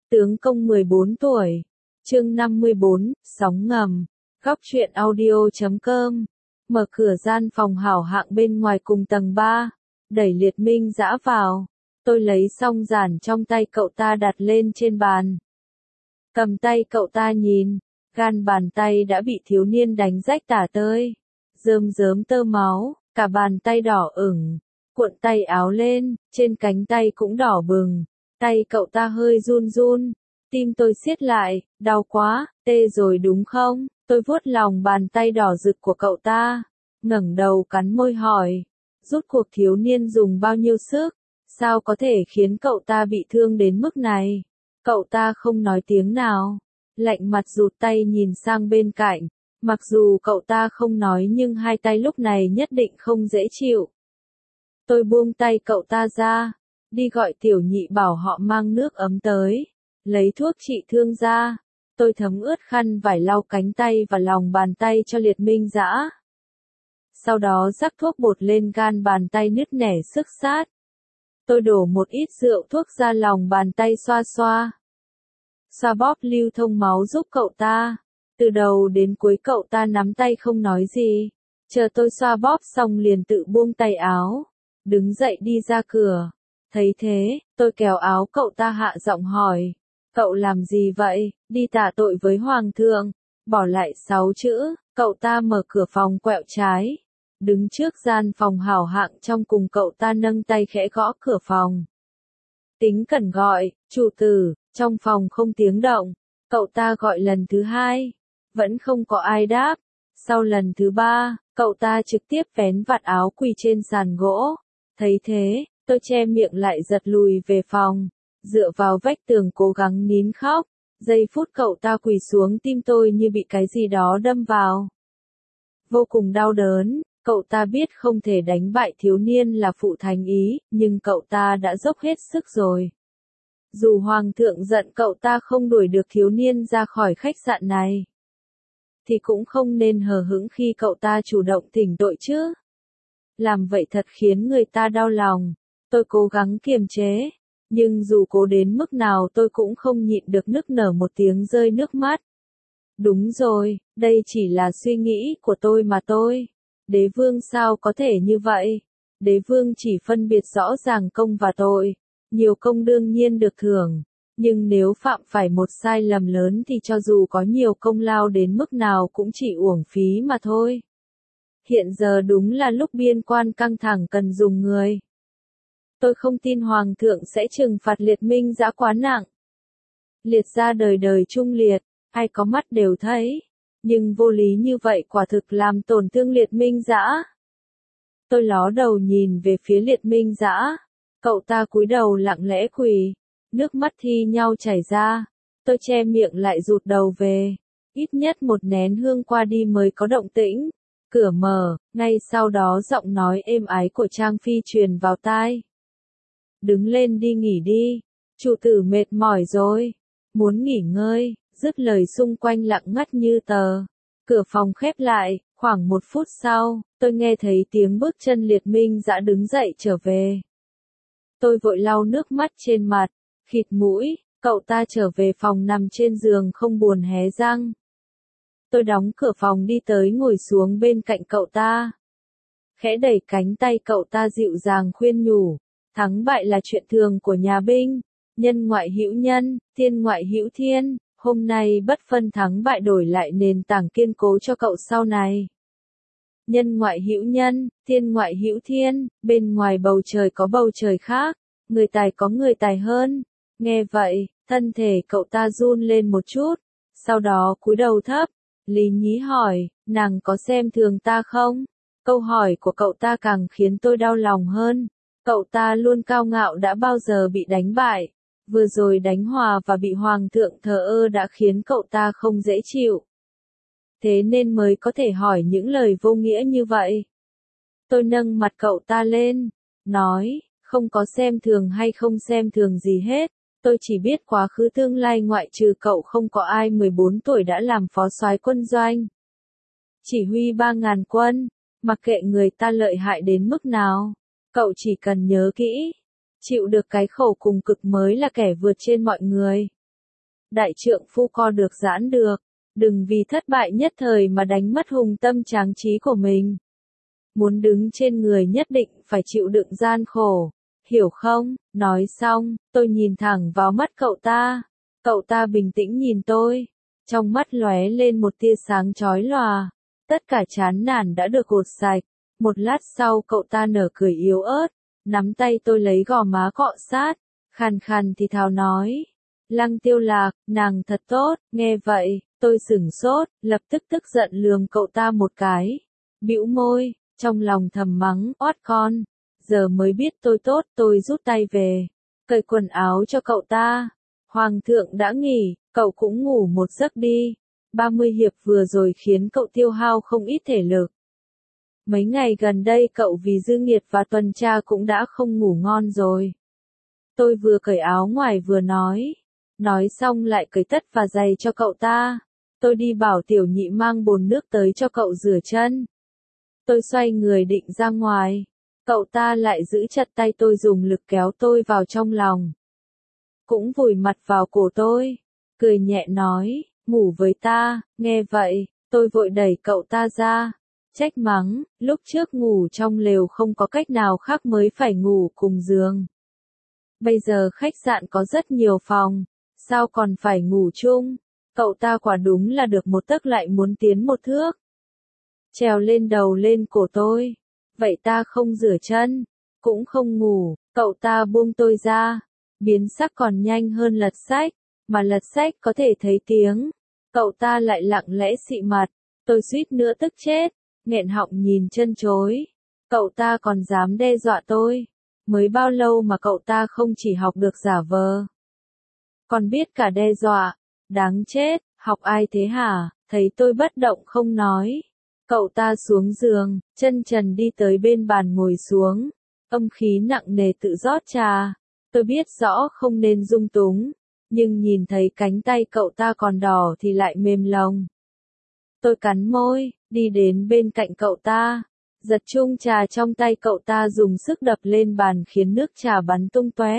Tướng công 14 tuổi. Chương 54, sóng ngầm. Góc truyện audio.com. Mở cửa gian phòng hảo hạng bên ngoài cùng tầng 3, đẩy Liệt Minh Dã vào. Tôi lấy xong giản trong tay cậu ta đặt lên trên bàn. Cầm tay cậu ta nhìn, gan bàn tay đã bị thiếu niên đánh rách tả tơi, rơm rớm tơ máu, cả bàn tay đỏ ửng, cuộn tay áo lên, trên cánh tay cũng đỏ bừng. Tay cậu ta hơi run run, tim tôi siết lại, đau quá, tê rồi đúng không? Tôi vuốt lòng bàn tay đỏ rực của cậu ta, ngẩng đầu cắn môi hỏi, rốt cuộc thiếu niên dùng bao nhiêu sức, sao có thể khiến cậu ta bị thương đến mức này? Cậu ta không nói tiếng nào, lạnh mặt rụt tay nhìn sang bên cạnh, mặc dù cậu ta không nói nhưng hai tay lúc này nhất định không dễ chịu. Tôi buông tay cậu ta ra, đi gọi tiểu nhị bảo họ mang nước ấm tới, lấy thuốc trị thương ra. Tôi thấm ướt khăn vải lau cánh tay và lòng bàn tay cho Liệt Minh Dã. Sau đó rắc thuốc bột lên gan bàn tay nứt nẻ xước sát. Tôi đổ một ít rượu thuốc ra lòng bàn tay xoa xoa. Xoa bóp lưu thông máu giúp cậu ta. Từ đầu đến cuối cậu ta nắm tay không nói gì. Chờ tôi xoa bóp xong liền tự buông tay áo, đứng dậy đi ra cửa. Thấy thế, tôi kéo áo cậu ta hạ giọng hỏi. Cậu làm gì vậy? Đi tạ tội với Hoàng thượng. Bỏ lại 6 chữ, cậu ta mở cửa phòng quẹo trái. Đứng trước gian phòng hảo hạng trong cùng cậu ta nâng tay khẽ gõ cửa phòng. Tính cẩn gọi, chủ tử, trong phòng không tiếng động. Cậu ta gọi lần thứ 2. Vẫn không có ai đáp. Sau lần thứ 3, cậu ta trực tiếp vén vạt áo quỳ trên sàn gỗ. Thấy thế, tôi che miệng lại giật lùi về phòng. Dựa vào vách tường cố gắng nín khóc. Giây phút cậu ta quỳ xuống tim tôi như bị cái gì đó đâm vào. Vô cùng đau đớn, cậu ta biết không thể đánh bại thiếu niên là phụ thành ý, nhưng cậu ta đã dốc hết sức rồi. Dù Hoàng thượng giận cậu ta không đuổi được thiếu niên ra khỏi khách sạn này, thì cũng không nên hờ hững khi cậu ta chủ động thỉnh tội chứ. Làm vậy thật khiến người ta đau lòng. Tôi cố gắng kiềm chế. Nhưng dù cố đến mức nào tôi cũng không nhịn được nức nở một tiếng rơi nước mắt. Đúng rồi, đây chỉ là suy nghĩ của tôi mà tôi. Đế vương sao có thể như vậy? Đế vương chỉ phân biệt rõ ràng công và tội. Nhiều công đương nhiên được thưởng. Nhưng nếu phạm phải một sai lầm lớn thì cho dù có nhiều công lao đến mức nào cũng chỉ uổng phí mà thôi. Hiện giờ đúng là lúc biên quan căng thẳng cần dùng người. Tôi không tin Hoàng thượng sẽ trừng phạt Liệt Minh Dã quá nặng. Liệt gia đời đời trung liệt, ai có mắt đều thấy. Nhưng vô lý như vậy quả thực làm tổn thương Liệt Minh Dã. Tôi ló đầu nhìn về phía Liệt Minh Dã. Cậu ta cúi đầu lặng lẽ quỳ. Nước mắt thi nhau chảy ra. Tôi che miệng lại rụt đầu về. Ít nhất một nén hương qua đi mới có động tĩnh. Cửa mở, ngay sau đó giọng nói êm ái của Trang Phi truyền vào tai. Đứng lên đi nghỉ đi, chủ tử mệt mỏi rồi, muốn nghỉ ngơi. Dứt lời xung quanh lặng ngắt như tờ. Cửa phòng khép lại, khoảng 1 phút sau, tôi nghe thấy tiếng bước chân Liệt Minh Dã đứng dậy trở về. Tôi vội lau nước mắt trên mặt, khịt mũi, cậu ta trở về phòng nằm trên giường không buồn hé răng. Tôi đóng cửa phòng đi tới ngồi xuống bên cạnh cậu ta. Khẽ đẩy cánh tay cậu ta dịu dàng khuyên nhủ. Thắng bại là chuyện thường của nhà binh, nhân ngoại hữu nhân, thiên ngoại hữu thiên, hôm nay bất phân thắng bại đổi lại nền tảng kiên cố cho cậu sau này. Nhân ngoại hữu nhân, thiên ngoại hữu thiên, bên ngoài bầu trời có bầu trời khác, người tài có người tài hơn. Nghe vậy, thân thể cậu ta run lên một chút, sau đó cúi đầu thấp. Lý Nhí hỏi, nàng có xem thường ta không? Câu hỏi của cậu ta càng khiến tôi đau lòng hơn. Cậu ta luôn cao ngạo đã bao giờ bị đánh bại. Vừa rồi đánh hòa và bị Hoàng thượng thờ ơ đã khiến cậu ta không dễ chịu. Thế nên mới có thể hỏi những lời vô nghĩa như vậy. Tôi nâng mặt cậu ta lên, nói, không có xem thường hay không xem thường gì hết. Tôi chỉ biết quá khứ tương lai ngoại trừ cậu không có ai 14 tuổi đã làm phó soái quân doanh. Chỉ huy 3.000 quân, mặc kệ người ta lợi hại đến mức nào. Cậu chỉ cần nhớ kỹ, chịu được cái khổ cùng cực mới là kẻ vượt trên mọi người. đại trượng phu co được giãn được, đừng vì thất bại nhất thời mà đánh mất hùng tâm tráng trí của mình. Muốn đứng trên người nhất định phải chịu đựng gian khổ, hiểu không? Nói xong, tôi nhìn thẳng vào mắt cậu ta. Cậu ta bình tĩnh nhìn tôi, trong mắt lóe lên một tia sáng chói lòa. Tất cả chán nản đã được gột sạch. Một lát sau cậu ta nở cười yếu ớt, nắm tay tôi lấy gò má cọ sát, khàn khàn thì thào nói. Lăng Tiêu Lạc, nàng thật tốt. Nghe vậy, tôi sửng sốt, lập tức tức giận lườm cậu ta một cái. Bĩu môi, trong lòng thầm mắng, oát con. Giờ mới biết tôi tốt, tôi rút tay về, cởi quần áo cho cậu ta. Hoàng thượng đã nghỉ, cậu cũng ngủ một giấc đi. 30 hiệp vừa rồi khiến cậu tiêu hao không ít thể lực. Mấy ngày gần đây cậu vì dư nghiệt và tuần tra cũng đã không ngủ ngon rồi. Tôi vừa cởi áo ngoài vừa nói xong lại cởi tất và giày cho cậu ta. Tôi đi bảo tiểu nhị mang bồn nước tới cho cậu rửa chân. Tôi xoay người định ra ngoài, cậu ta lại giữ chặt tay tôi dùng lực kéo tôi vào trong lòng. Cũng vùi mặt vào cổ tôi, cười nhẹ nói, ngủ với ta. Nghe vậy, tôi vội đẩy cậu ta ra, trách mắng, lúc trước ngủ trong lều không có cách nào khác mới phải ngủ cùng giường. Bây giờ khách sạn có rất nhiều phòng, sao còn phải ngủ chung? Cậu ta quả đúng là được một tấc lại muốn tiến một thước. Trèo lên đầu lên cổ tôi. Vậy ta không rửa chân, cũng không ngủ. Cậu ta buông tôi ra, biến sắc còn nhanh hơn lật sách, mà lật sách có thể thấy tiếng. Cậu ta lại lặng lẽ xị mặt, tôi suýt nữa tức chết, nghẹn họng nhìn chân chối. Cậu ta còn dám đe dọa tôi. Mới bao lâu mà cậu ta không chỉ học được giả vờ, còn biết cả đe dọa. Đáng chết, học ai thế hả? Thấy tôi bất động không nói, cậu ta xuống giường, chân trần đi tới bên bàn ngồi xuống, âm khí nặng nề tự rót trà. Tôi biết rõ không nên dung túng, nhưng nhìn thấy cánh tay cậu ta còn đỏ thì lại mềm lòng. Tôi cắn môi, đi đến bên cạnh cậu ta, giật chung trà trong tay cậu ta dùng sức đập lên bàn khiến nước trà bắn tung tóe.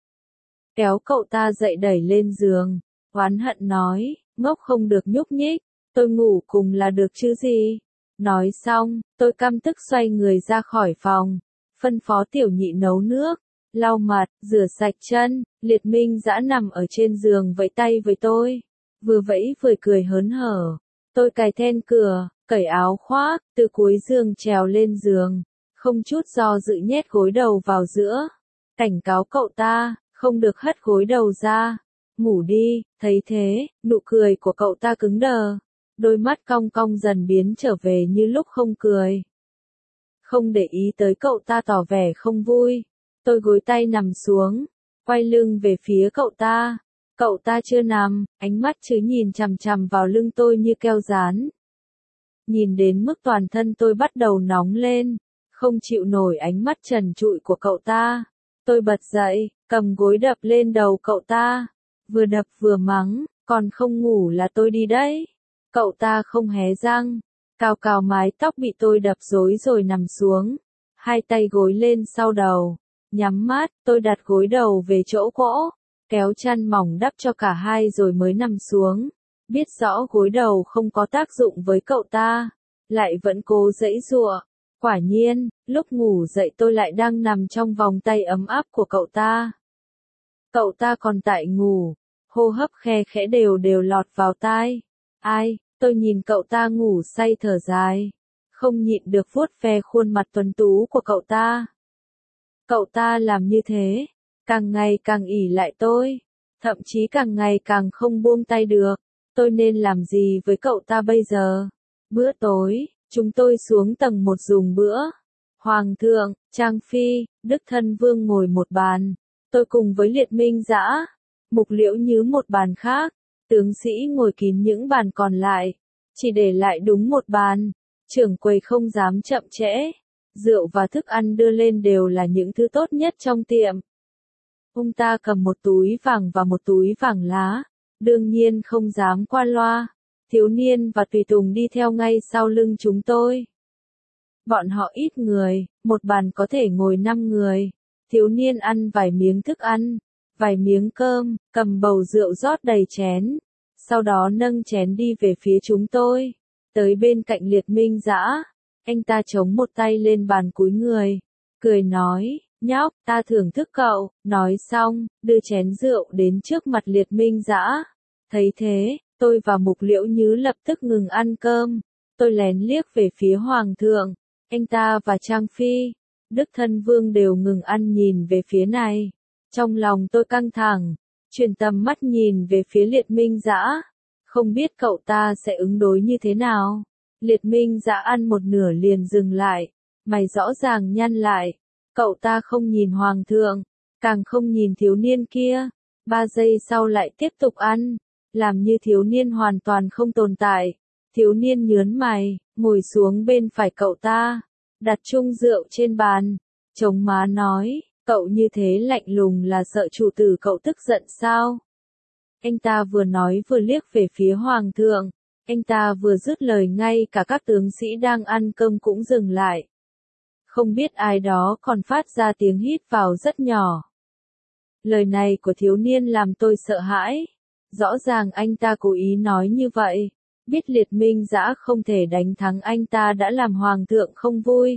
Kéo cậu ta dậy đẩy lên giường, oán hận nói, ngốc không được nhúc nhích, tôi ngủ cùng là được chứ gì. Nói xong, tôi căm tức xoay người ra khỏi phòng, phân phó tiểu nhị nấu nước, lau mặt, rửa sạch chân. Liệt Minh Dã nằm ở trên giường vẫy tay với tôi, vừa vẫy vừa cười hớn hở. Tôi cài then cửa, cởi áo khoác, từ cuối giường trèo lên giường, không chút do dự nhét gối đầu vào giữa, cảnh cáo cậu ta, không được hất gối đầu ra. Ngủ đi. Thấy thế, nụ cười của cậu ta cứng đờ, đôi mắt cong cong dần biến trở về như lúc không cười. Không để ý tới cậu ta tỏ vẻ không vui, tôi gối tay nằm xuống, quay lưng về phía cậu ta. Cậu ta chưa nằm, ánh mắt chứ nhìn chằm chằm vào lưng tôi như keo dán. Nhìn đến mức toàn thân tôi bắt đầu nóng lên, không chịu nổi ánh mắt trần trụi của cậu ta. Tôi bật dậy, cầm gối đập lên đầu cậu ta, vừa đập vừa mắng, còn không ngủ là tôi đi đấy. Cậu ta không hé răng, cào cào mái tóc bị tôi đập rối rồi nằm xuống, hai tay gối lên sau đầu, nhắm mắt. Tôi đặt gối đầu về chỗ cỗ, kéo chăn mỏng đắp cho cả hai rồi mới nằm xuống. Biết rõ gối đầu không có tác dụng với cậu ta, lại vẫn cố giãy giụa. Quả nhiên, lúc ngủ dậy tôi lại đang nằm trong vòng tay ấm áp của cậu ta. Cậu ta còn tại ngủ, hô hấp khe khẽ đều đều lọt vào tai. Ai? Tôi nhìn cậu ta ngủ say thở dài, không nhịn được vuốt ve khuôn mặt tuấn tú của cậu ta. Cậu ta làm như thế, càng ngày càng ỷ lại tôi, thậm chí càng ngày càng không buông tay được. Tôi nên làm gì với cậu ta bây giờ? Bữa tối, chúng tôi xuống tầng 1 dùng bữa. Hoàng thượng, Trang Phi, Đức Thân Vương ngồi một bàn. Tôi cùng với Liệt Minh Dã, Mục Liễu Nhứ một bàn khác. Tướng sĩ ngồi kín những bàn còn lại, chỉ để lại đúng một bàn. Trưởng quầy không dám chậm trễ. Rượu và thức ăn đưa lên đều là những thứ tốt nhất trong tiệm. Ông ta cầm một túi vàng và một túi vàng lá, đương nhiên không dám qua loa. Thiếu niên và tùy tùng đi theo ngay sau lưng chúng tôi. Bọn họ ít người, một bàn có thể ngồi 5 người. Thiếu niên ăn vài miếng thức ăn, vài miếng cơm, cầm bầu rượu rót đầy chén. Sau đó nâng chén đi về phía chúng tôi. Tới bên cạnh Liệt Minh Dã, anh ta chống một tay lên bàn cúi người, cười nói, nhóc, ta thưởng thức cậu. Nói xong, đưa chén rượu đến trước mặt Liệt Minh Dã. Thấy thế, tôi và Mục Liễu Như lập tức ngừng ăn cơm. Tôi lén liếc về phía Hoàng thượng, anh ta và Trang Phi, Đức Thân Vương đều ngừng ăn nhìn về phía này. Trong lòng tôi căng thẳng, chuyển tầm mắt nhìn về phía Liệt Minh Dã. Không biết cậu ta sẽ ứng đối như thế nào. Liệt Minh Dã ăn một nửa liền dừng lại, mày rõ ràng nhăn lại. Cậu ta không nhìn Hoàng thượng, càng không nhìn thiếu niên kia. 3 giây sau lại tiếp tục ăn, làm như thiếu niên hoàn toàn không tồn tại. Thiếu niên nhớn mày, ngồi xuống bên phải cậu ta, đặt chung rượu trên bàn, chống má nói, cậu như thế lạnh lùng là sợ chủ tử cậu tức giận sao? Anh ta vừa nói vừa liếc về phía Hoàng thượng, anh ta vừa dứt lời ngay cả các tướng sĩ đang ăn cơm cũng dừng lại. Không biết ai đó còn phát ra tiếng hít vào rất nhỏ. Lời này của thiếu niên làm tôi sợ hãi. Rõ ràng anh ta cố ý nói như vậy. Biết Liệt Minh Dã không thể đánh thắng anh ta đã làm Hoàng thượng không vui.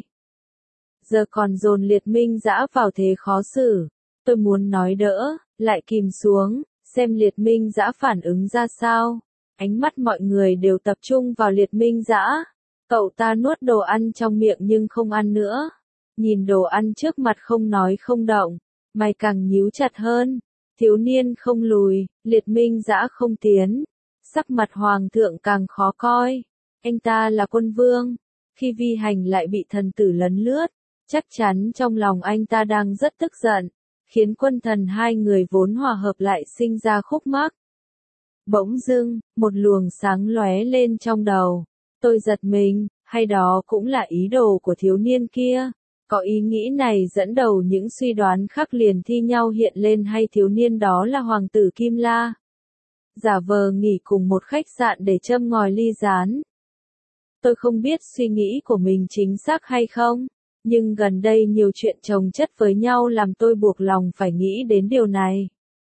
Giờ còn dồn Liệt Minh Dã vào thế khó xử. Tôi muốn nói đỡ, lại kìm xuống, xem Liệt Minh Dã phản ứng ra sao. Ánh mắt mọi người đều tập trung vào Liệt Minh Dã. Cậu ta nuốt đồ ăn trong miệng nhưng không ăn nữa. Nhìn đồ ăn trước mặt không nói không động, mày càng nhíu chặt hơn. Thiếu niên không lùi, Liệt Minh Dã không tiến. Sắc mặt Hoàng thượng càng khó coi. Anh ta là quân vương, khi vi hành lại bị thần tử lấn lướt. Chắc chắn trong lòng anh ta đang rất tức giận, khiến quân thần hai người vốn hòa hợp lại sinh ra khúc mắc. Bỗng dưng, một luồng sáng lóe lên trong đầu. Tôi giật mình, hay đó cũng là ý đồ của thiếu niên kia. Có ý nghĩ này dẫn đầu những suy đoán khác liền thi nhau hiện lên, hay thiếu niên đó là Hoàng tử Kim La. Giả vờ nghỉ cùng một khách sạn để châm ngòi ly gián. Tôi không biết suy nghĩ của mình chính xác hay không, nhưng gần đây nhiều chuyện chồng chất với nhau làm tôi buộc lòng phải nghĩ đến điều này.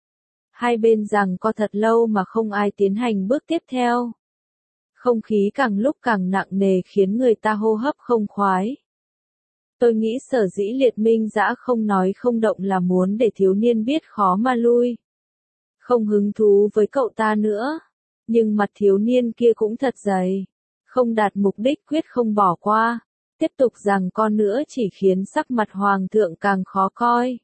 Hai bên giằng co thật lâu mà không ai tiến hành bước tiếp theo. Không khí càng lúc càng nặng nề khiến người ta hô hấp không khoái. Tôi nghĩ sở dĩ Liệt Minh Dã không nói không động là muốn để thiếu niên biết khó mà lui. Không hứng thú với cậu ta nữa. Nhưng mặt thiếu niên kia cũng thật dày. Không đạt mục đích quyết không bỏ qua. Tiếp tục giằng co nữa chỉ khiến sắc mặt Hoàng thượng càng khó coi.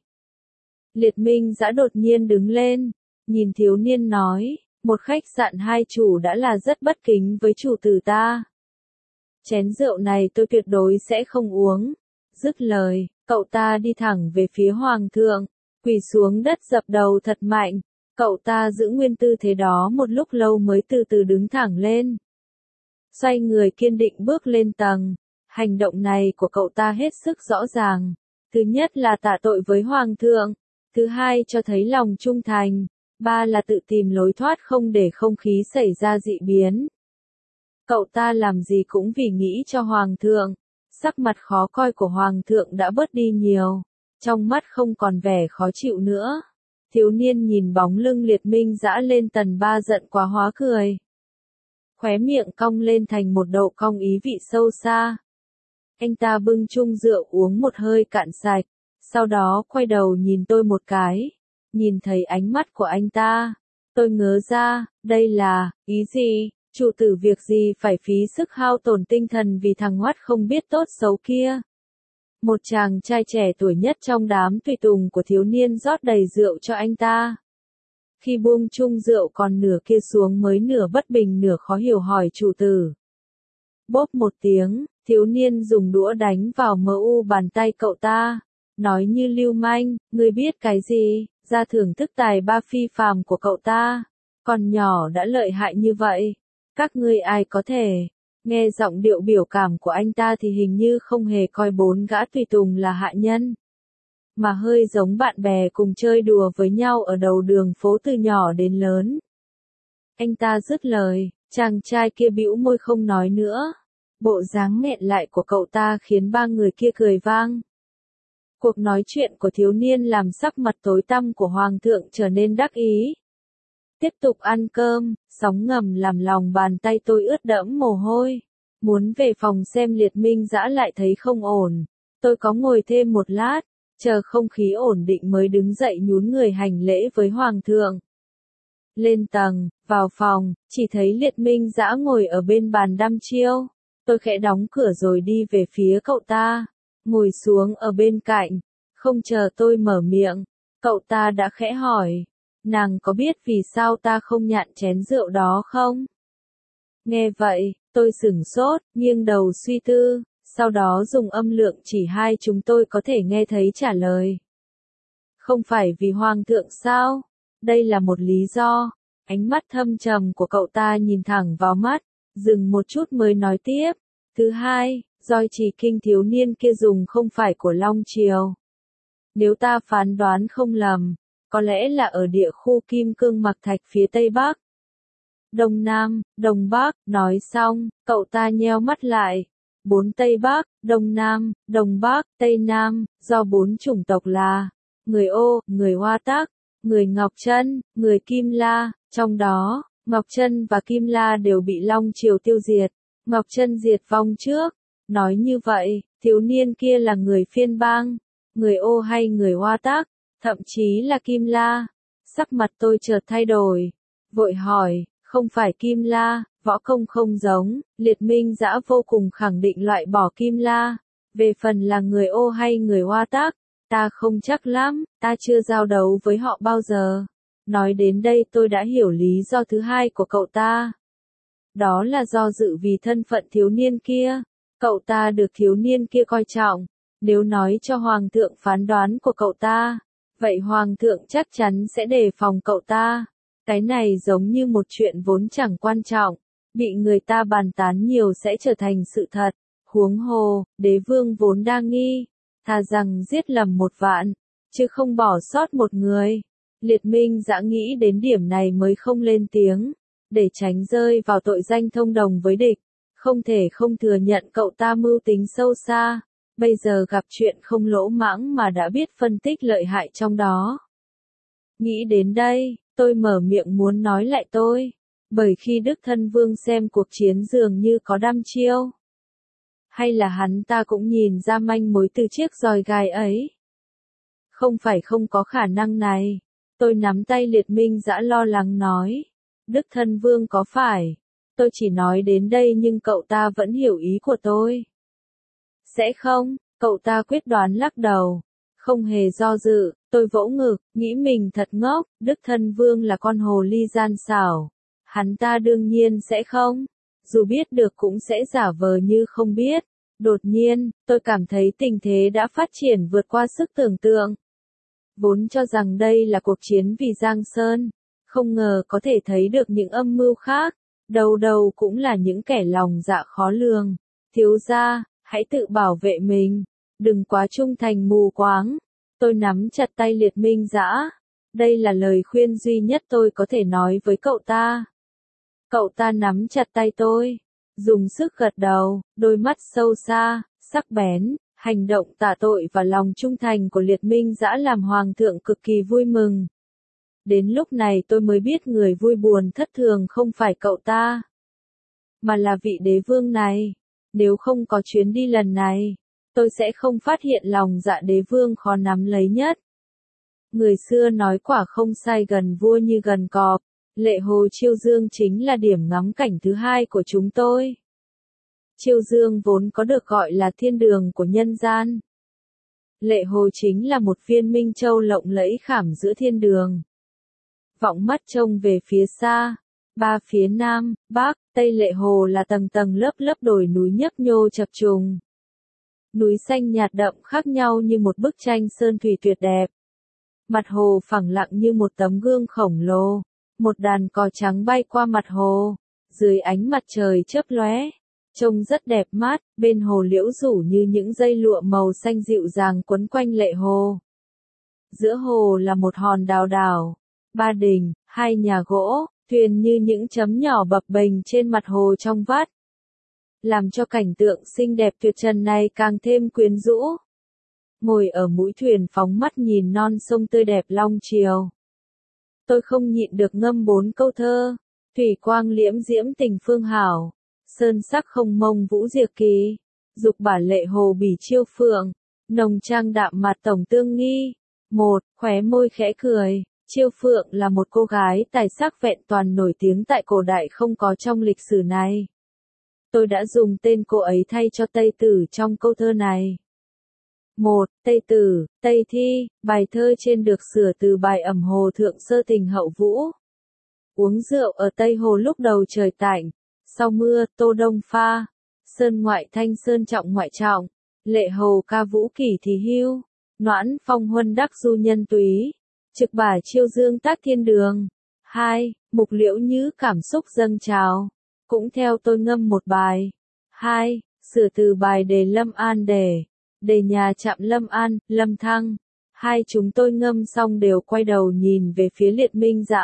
Liệt Minh Dã đột nhiên đứng lên, nhìn thiếu niên nói, một khách sạn hai chủ đã là rất bất kính với chủ tử ta. Chén rượu này tôi tuyệt đối sẽ không uống. Dứt lời, cậu ta đi thẳng về phía Hoàng thượng, quỳ xuống đất dập đầu thật mạnh. Cậu ta giữ nguyên tư thế đó một lúc lâu mới từ từ đứng thẳng lên. Xoay người kiên định bước lên tầng. Hành động này của cậu ta hết sức rõ ràng. Thứ nhất là tạ tội với Hoàng thượng. Thứ hai cho thấy lòng trung thành. Ba là tự tìm lối thoát không để không khí xảy ra dị biến. Cậu ta làm gì cũng vì nghĩ cho Hoàng thượng. Sắc mặt khó coi của Hoàng thượng đã bớt đi nhiều. Trong mắt không còn vẻ khó chịu nữa. Thiếu niên nhìn bóng lưng Liệt Minh Dã lên tầng 3 giận quá hóa cười. Khóe miệng cong lên thành một độ cong ý vị sâu xa. Anh ta bưng chung rượu uống một hơi cạn sạch. Sau đó quay đầu nhìn tôi một cái. Nhìn thấy ánh mắt của anh ta. Tôi ngớ ra, đây là, ý gì? Chủ tử việc gì phải phí sức hao tổn tinh thần vì thằng hoắt không biết tốt xấu kia. Một chàng trai trẻ tuổi nhất trong đám tùy tùng của thiếu niên rót đầy rượu cho anh ta. Khi buông chung rượu còn nửa kia xuống mới nửa bất bình nửa khó hiểu hỏi chủ tử. Bốp một tiếng, thiếu niên dùng đũa đánh vào mu bàn tay cậu ta. Nói như lưu manh, ngươi biết cái gì, ra thưởng thức tài ba phi phàm của cậu ta. Còn nhỏ đã lợi hại như vậy. Các ngươi ai có thể. Nghe giọng điệu biểu cảm của anh ta thì hình như không hề coi 4 gã tùy tùng là hạ nhân. Mà hơi giống bạn bè cùng chơi đùa với nhau ở đầu đường phố từ nhỏ đến lớn. Anh ta dứt lời, chàng trai kia bĩu môi không nói nữa. Bộ dáng nghẹn lại của cậu ta khiến 3 người kia cười vang. Cuộc nói chuyện của thiếu niên làm sắc mặt tối tăm của hoàng thượng trở nên đắc ý. Tiếp tục ăn cơm, sóng ngầm làm lòng bàn tay tôi ướt đẫm mồ hôi. Muốn về phòng xem Liệt Minh Dã lại thấy không ổn. Tôi có ngồi thêm một lát, chờ không khí ổn định mới đứng dậy nhún người hành lễ với hoàng thượng. Lên tầng, vào phòng, chỉ thấy Liệt Minh Dã ngồi ở bên bàn đăm chiêu. Tôi khẽ đóng cửa rồi đi về phía cậu ta, ngồi xuống ở bên cạnh. Không chờ tôi mở miệng, cậu ta đã khẽ hỏi, nàng có biết vì sao ta không nhạn chén rượu đó không? Nghe vậy, tôi sửng sốt, nghiêng đầu suy tư, sau đó dùng âm lượng chỉ hai chúng tôi có thể nghe thấy trả lời. Không phải vì hoàng thượng sao? Đây là một lý do. Ánh mắt thâm trầm của cậu ta nhìn thẳng vào mắt, dừng một chút mới nói tiếp. Thứ hai, roi chỉ kinh thiếu niên kia dùng không phải của Long Triều. Nếu ta phán đoán không lầm, có lẽ là ở địa khu Kim Cương Mặc Thạch phía Tây Bắc. Đông Nam, Đông Bắc, nói xong, cậu ta nheo mắt lại. 4 Tây Bắc, Đông Nam, Đông Bắc, Tây Nam, do 4 chủng tộc là người Ô, người Hoa Tắc, người Ngọc Chân, người Kim La, trong đó, Ngọc Chân và Kim La đều bị Long Triều tiêu diệt. Ngọc Chân diệt vong trước. Nói như vậy, thiếu niên kia là người Phiên Bang, người Ô hay người Hoa Tắc, thậm chí là Kim La. Sắc mặt tôi chợt thay đổi, vội hỏi, không phải Kim La, võ công không giống. Liệt Minh Dã vô cùng khẳng định loại bỏ Kim La. Về phần là người Ô hay người Hoa Tắc, ta không chắc lắm, ta chưa giao đấu với họ bao giờ. Nói đến đây tôi đã hiểu lý do thứ hai của cậu ta. Đó là do dự vì thân phận thiếu niên kia. Cậu ta được thiếu niên kia coi trọng. Nếu nói cho hoàng thượng phán đoán của cậu ta, vậy hoàng thượng chắc chắn sẽ đề phòng cậu ta. Cái này giống như một chuyện vốn chẳng quan trọng, bị người ta bàn tán nhiều sẽ trở thành sự thật. Huống hồ, đế vương vốn đa nghi, thà rằng giết lầm 1 vạn, chứ không bỏ sót một người. Liệt Minh Dã nghĩ đến điểm này mới không lên tiếng, để tránh rơi vào tội danh thông đồng với địch. Không thể không thừa nhận cậu ta mưu tính sâu xa, bây giờ gặp chuyện không lỗ mãng mà đã biết phân tích lợi hại trong đó. Nghĩ đến đây, tôi mở miệng muốn nói lại tôi, bởi khi Đức Thân Vương xem cuộc chiến dường như có đăm chiêu. Hay là hắn ta cũng nhìn ra manh mối từ chiếc roi gai ấy? Không phải không có khả năng này. Tôi nắm tay Liệt Minh Dã lo lắng nói. Đức Thân Vương có phải? Tôi chỉ nói đến đây nhưng cậu ta vẫn hiểu ý của tôi. Sẽ không, cậu ta quyết đoán lắc đầu. Không hề do dự, tôi vỗ ngực, nghĩ mình thật ngốc. Đức Thân Vương là con hồ ly gian xảo. Hắn ta đương nhiên sẽ không. Dù biết được cũng sẽ giả vờ như không biết. Đột nhiên, tôi cảm thấy tình thế đã phát triển vượt qua sức tưởng tượng. Vốn cho rằng đây là cuộc chiến vì Giang Sơn, không ngờ có thể thấy được những âm mưu khác, đầu đầu cũng là những kẻ lòng dạ khó lường. Thiếu gia, hãy tự bảo vệ mình, đừng quá trung thành mù quáng. Tôi nắm chặt tay Liệt Minh Dã. Đây là lời khuyên duy nhất tôi có thể nói với cậu ta. Cậu ta nắm chặt tay tôi, dùng sức gật đầu, đôi mắt sâu xa, sắc bén. Hành động tạ tội và lòng trung thành của Liệt Minh Dã làm hoàng thượng cực kỳ vui mừng. Đến lúc này tôi mới biết người vui buồn thất thường không phải cậu ta, mà là vị đế vương này. Nếu không có chuyến đi lần này, tôi sẽ không phát hiện lòng dạ đế vương khó nắm lấy nhất. Người xưa nói quả không sai, gần vua như gần cọp. Lệ Hồ Chiêu Dương chính là điểm ngắm cảnh thứ hai của chúng tôi. Chiêu Dương vốn có được gọi là thiên đường của nhân gian. Lệ Hồ chính là một viên minh châu lộng lẫy khảm giữa thiên đường. Vọng mắt trông về phía xa, 3 phía Nam, Bắc, Tây Lệ Hồ là tầng tầng lớp lớp đồi núi nhấp nhô chập trùng. Núi xanh nhạt đậm khác nhau như một bức tranh sơn thủy tuyệt đẹp. Mặt hồ phẳng lặng như một tấm gương khổng lồ. Một đàn cò trắng bay qua mặt hồ, dưới ánh mặt trời chớp lóe, trông rất đẹp mắt. Bên hồ liễu rủ như những dây lụa màu xanh dịu dàng quấn quanh Lệ Hồ. Giữa hồ là một hòn đảo đảo, 3 đình, 2 nhà gỗ, thuyền như những chấm nhỏ bập bềnh trên mặt hồ trong vắt, làm cho cảnh tượng xinh đẹp tuyệt trần này càng thêm quyến rũ. ngồi ở mũi thuyền phóng mắt nhìn non sông tươi đẹp long chiều. Tôi không nhịn được ngâm 4 câu thơ, thủy quang liễm diễm tình phương hảo, sơn sắc không mông vũ diệt kỳ, dục bả lệ hồ bỉ chiêu phượng, nồng trang đạm mặt tổng tương nghi. Một, khóe môi khẽ cười, Chiêu Phượng là một cô gái tài sắc vẹn toàn nổi tiếng tại cổ đại không có trong lịch sử này. Tôi đã dùng tên cô ấy thay cho Tây Tử trong câu thơ này. 1. Tây Tử, Tây Thi, bài thơ trên được sửa từ bài ẩm Hồ Thượng Sơ Tình Hậu Vũ. Uống rượu ở Tây Hồ lúc đầu trời tạnh, sau mưa Tô Đông pha, sơn ngoại thanh sơn trọng ngoại trọng, lệ hồ ca vũ kỷ thì hưu, noãn phong huân đắc du nhân túy, trực bả chiêu dương tác thiên đường. 2. Mục Liễu Nhứ cảm xúc dâng trào, cũng theo tôi ngâm một bài. 2. Sửa từ bài đề Lâm An đề nhà chạm Lâm An, Lâm Thăng. Hai chúng tôi ngâm xong đều quay đầu nhìn về phía Liệt Minh Dã.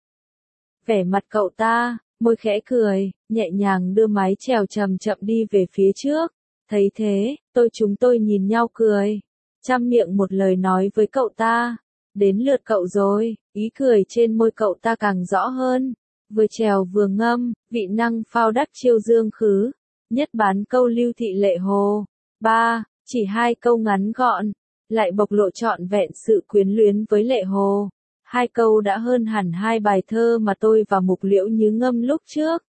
Vẻ mặt cậu ta, môi khẽ cười, nhẹ nhàng đưa mái chèo chậm chậm đi về phía trước. Thấy thế, chúng tôi nhìn nhau cười, trăm miệng một lời nói với cậu ta. Đến lượt cậu rồi, ý cười trên môi cậu ta càng rõ hơn. Vừa chèo vừa ngâm, vị năng phao đắc chiêu dương khứ, nhất bán câu lưu thị lệ hồ. 3. Chỉ 2 câu ngắn gọn, lại bộc lộ trọn vẹn sự quyến luyến với lệ hồ. 2 câu đã hơn hẳn 2 bài thơ mà tôi và Mục Liễu Nhứ ngâm lúc trước.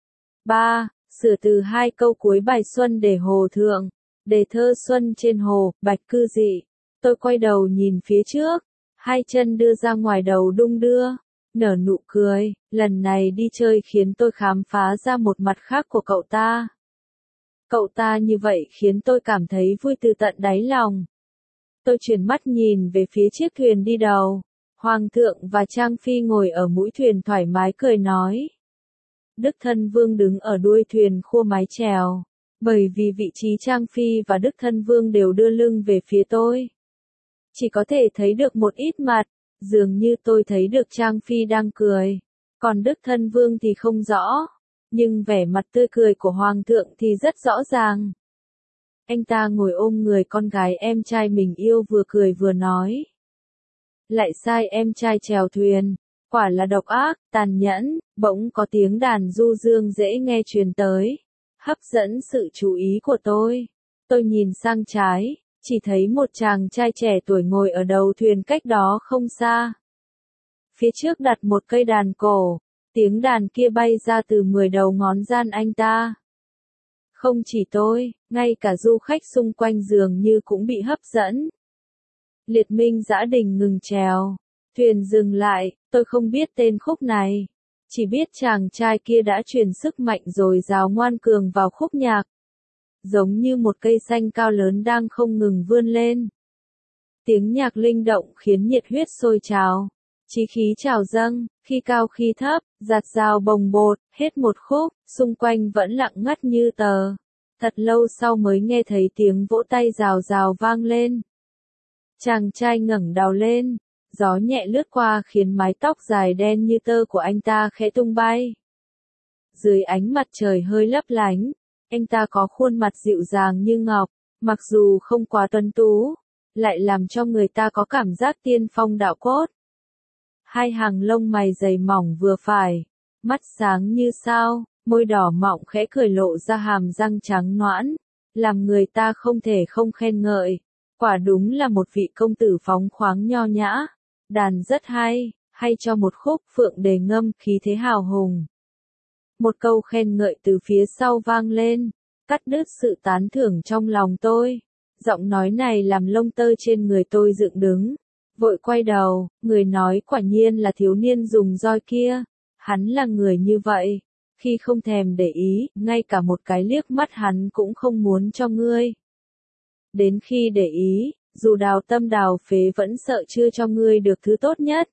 3. Sửa từ 2 câu cuối bài Xuân để Hồ Thượng, đề thơ Xuân trên hồ, bạch cư dị. Tôi quay đầu nhìn phía trước, 2 chân đưa ra ngoài đầu đung đưa, nở nụ cười. Lần này đi chơi khiến tôi khám phá ra một mặt khác của cậu ta. Cậu ta như vậy khiến tôi cảm thấy vui từ tận đáy lòng. Tôi chuyển mắt nhìn về phía chiếc thuyền đi đầu. Hoàng thượng và Trang Phi ngồi ở mũi thuyền thoải mái cười nói. Đức Thân Vương đứng ở đuôi thuyền khua mái chèo. Bởi vì vị trí Trang Phi và Đức Thân Vương đều đưa lưng về phía tôi. Chỉ có thể thấy được một ít mặt, dường như tôi thấy được Trang Phi đang cười. Còn Đức Thân Vương thì không rõ. Nhưng vẻ mặt tươi cười của Hoàng thượng thì rất rõ ràng. Anh ta ngồi ôm người con gái em trai mình yêu vừa cười vừa nói. Lại sai em trai chèo thuyền, quả là độc ác, tàn nhẫn. Bỗng có tiếng đàn du dương dễ nghe truyền tới, hấp dẫn sự chú ý của tôi. Tôi nhìn sang trái, chỉ thấy một chàng trai trẻ tuổi ngồi ở đầu thuyền cách đó không xa. Phía trước đặt một cây đàn cổ, tiếng đàn kia bay ra từ 10 đầu ngón gian anh ta. Không chỉ tôi, ngay cả du khách xung quanh dường như cũng bị hấp dẫn. Liệt Minh Dã Đình ngừng chèo, thuyền dừng lại, tôi không biết tên khúc này, chỉ biết chàng trai kia đã truyền sức mạnh dồi dào ngoan cường vào khúc nhạc. Giống như một cây xanh cao lớn đang không ngừng vươn lên. Tiếng nhạc linh động khiến nhiệt huyết sôi trào, chí khí trào dâng, khi cao khi thấp, giạt rào bồng bột, hết một khúc, xung quanh vẫn lặng ngắt như tờ. Thật lâu sau mới nghe thấy tiếng vỗ tay rào rào vang lên. Chàng trai ngẩng đầu lên, gió nhẹ lướt qua khiến mái tóc dài đen như tơ của anh ta khẽ tung bay. Dưới ánh mặt trời hơi lấp lánh, anh ta có khuôn mặt dịu dàng như ngọc, mặc dù không quá tuấn tú, lại làm cho người ta có cảm giác tiên phong đạo cốt. 2 hàng lông mày dày mỏng vừa phải, mắt sáng như sao, môi đỏ mọng khẽ cười lộ ra hàm răng trắng nõn, làm người ta không thể không khen ngợi. Quả đúng là một vị công tử phóng khoáng nho nhã. Đàn rất hay cho một khúc phượng đề ngâm khí thế hào hùng. Một câu khen ngợi từ phía sau vang lên, cắt đứt sự tán thưởng trong lòng tôi. Giọng nói này làm lông tơ trên người tôi dựng đứng. Vội quay đầu, người nói quả nhiên là thiếu niên dùng roi kia. Hắn là người như vậy. Khi không thèm để ý, ngay cả một cái liếc mắt hắn cũng không muốn cho ngươi. Đến khi để ý, dù đào tâm đào phế vẫn sợ chưa cho ngươi được thứ tốt nhất.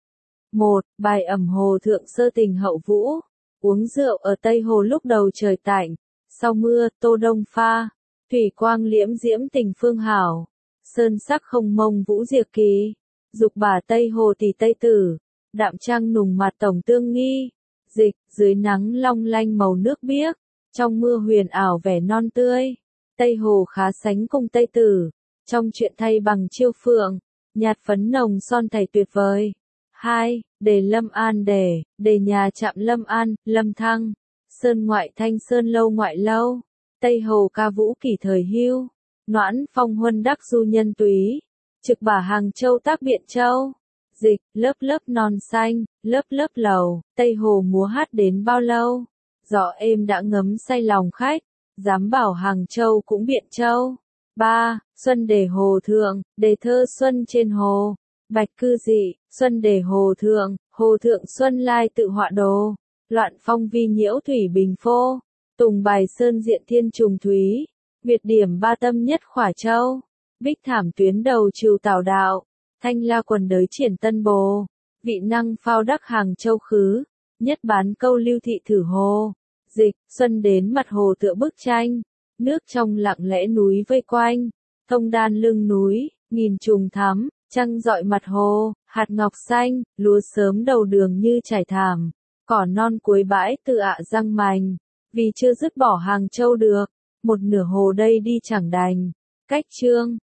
1. Bài ẩm Hồ Thượng Sơ Tình Hậu Vũ. Uống rượu ở Tây Hồ lúc đầu trời tạnh, sau mưa Tô Đông pha, thủy quang liễm diễm tình phương hảo, sơn sắc không mông vũ diệt kỳ, dục bả Tây Hồ tỷ Tây Tử, đạm trang nùng mặt tổng tương nghi. Dịch, dưới nắng long lanh màu nước biếc, trong mưa huyền ảo vẻ non tươi. Tây Hồ khá sánh cùng Tây Tử, trong truyện thay bằng chiêu phượng, nhạt phấn nồng son thầy tuyệt vời. 2. Đề Lâm An đề nhà trạm Lâm An, Lâm Thăng, Sơn ngoại thanh sơn lâu ngoại lâu, Tây Hồ ca vũ kỷ thời hưu, Noãn phong huân đắc du nhân túy, trực bả Hàng Châu tác Biện Châu. Dịch, lớp lớp non xanh, lớp lớp lầu, Tây Hồ múa hát đến bao lâu? Gió êm đã ngấm say lòng khách, dám bảo Hàng Châu cũng Biện Châu. 3. Xuân đề hồ thượng, đề thơ xuân trên hồ. Bạch cư dị, xuân đề hồ thượng xuân lai tự họa đồ. Loạn phong vi nhiễu thủy bình phô, tùng bài sơn diện thiên trùng thúy. Việt điểm ba tâm nhất khỏa châu, bích thảm tuyến đầu trừ tảo đạo. Thanh la quần đới triển tân bồ, vị năng phao đắc Hàng Châu khứ, nhất bán câu lưu thị thử hồ. Dịch, xuân đến mặt hồ tựa bức tranh, nước trong lặng lẽ núi vây quanh, thông đan lưng núi, nghìn trùng thắm, trăng dọi mặt hồ, hạt ngọc xanh, lúa sớm đầu đường như trải thảm, cỏ non cuối bãi tự ạ răng mành, vì chưa dứt bỏ Hàng Châu được, một nửa hồ đây đi chẳng đành. Cách chương